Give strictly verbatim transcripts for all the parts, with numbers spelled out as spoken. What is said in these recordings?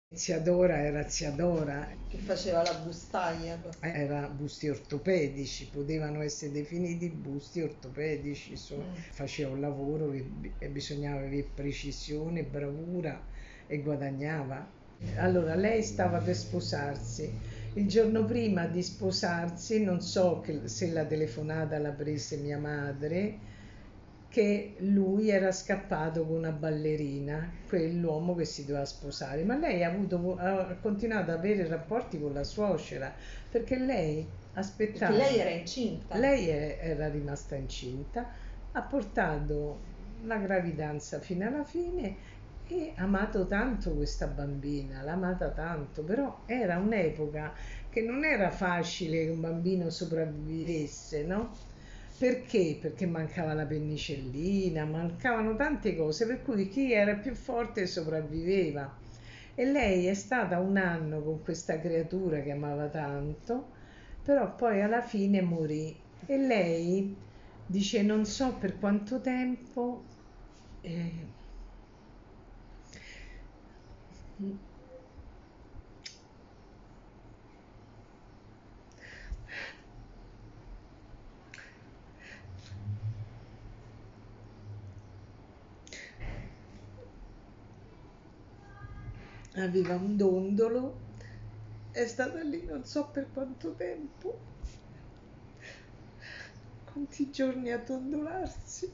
Zia Dora era zia Dora, che faceva la bustaia. era busti ortopedici, potevano essere definiti busti ortopedici, so- Mm. faceva un lavoro che bi- e bisognava avere precisione, bravura e guadagnava. Allora, lei stava per sposarsi. Il giorno prima di sposarsi, non so che- se la telefonata l'ha presa mia madre, che lui era scappato con una ballerina, quell'uomo che si doveva sposare, ma lei ha, avuto, ha continuato ad avere rapporti con la suocera perché lei Perché aspettava, lei era incinta. lei è- era rimasta incinta, ha portato la gravidanza fino alla fine e ha amato tanto questa bambina, l'ha amata tanto, però era un'epoca che non era facile che un bambino sopravvivesse, no? Perché? Perché mancava la penicillina, mancavano tante cose, per cui chi era più forte sopravviveva. E lei è stata un anno con questa creatura che amava tanto, però poi alla fine morì. E lei dice non so per quanto tempo eh, aveva un dondolo, è stata lì non so per quanto tempo, quanti giorni a dondolarsi,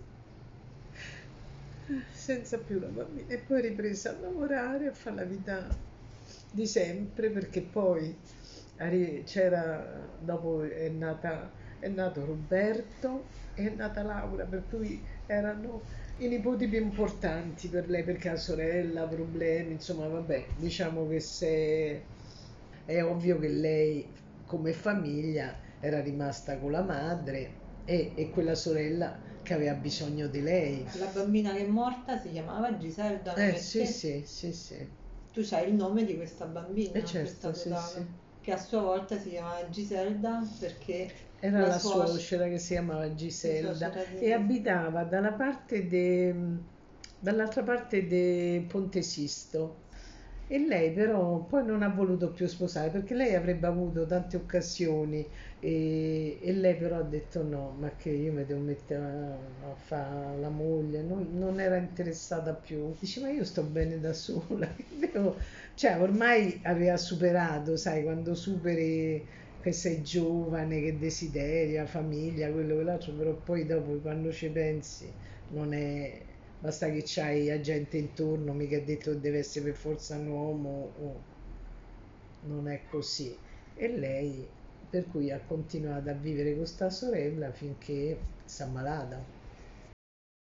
senza più la bambina. E poi è ripresa a lavorare, a fare la vita di sempre, perché poi arri- c'era, dopo è nata, è nato Roberto e è nata Laura, per cui erano i nipoti più importanti per lei, perché la sorella ha problemi, insomma, vabbè, diciamo che se è ovvio che lei come famiglia era rimasta con la madre e, e quella sorella che aveva bisogno di lei. La bambina che è morta si chiamava Giselda Eh come sì, te. sì, sì, sì. Tu sai il nome di questa E bambina che è certo, stato sì, dato, sì. che a sua volta si chiamava Giselda perché Era la la suocera, suocera che si chiamava la Giselda suocera e di... abitava dalla parte de, dall'altra parte di Ponte Sisto. E lei però poi non ha voluto più sposare perché lei avrebbe avuto tante occasioni e, e lei però ha detto no, ma che io mi devo mettere a, a fare la moglie, non, non era interessata più. Dice ma io sto bene da sola, che devo... cioè ormai aveva superato, sai, quando superi che sei giovane, che desideri, la famiglia, quello, quell'altro, però poi dopo quando ci pensi non è, basta che c'hai la gente intorno, mica è detto che deve essere per forza un uomo, o non è così. E lei per cui ha continuato a vivere con sta sorella finché si è ammalata.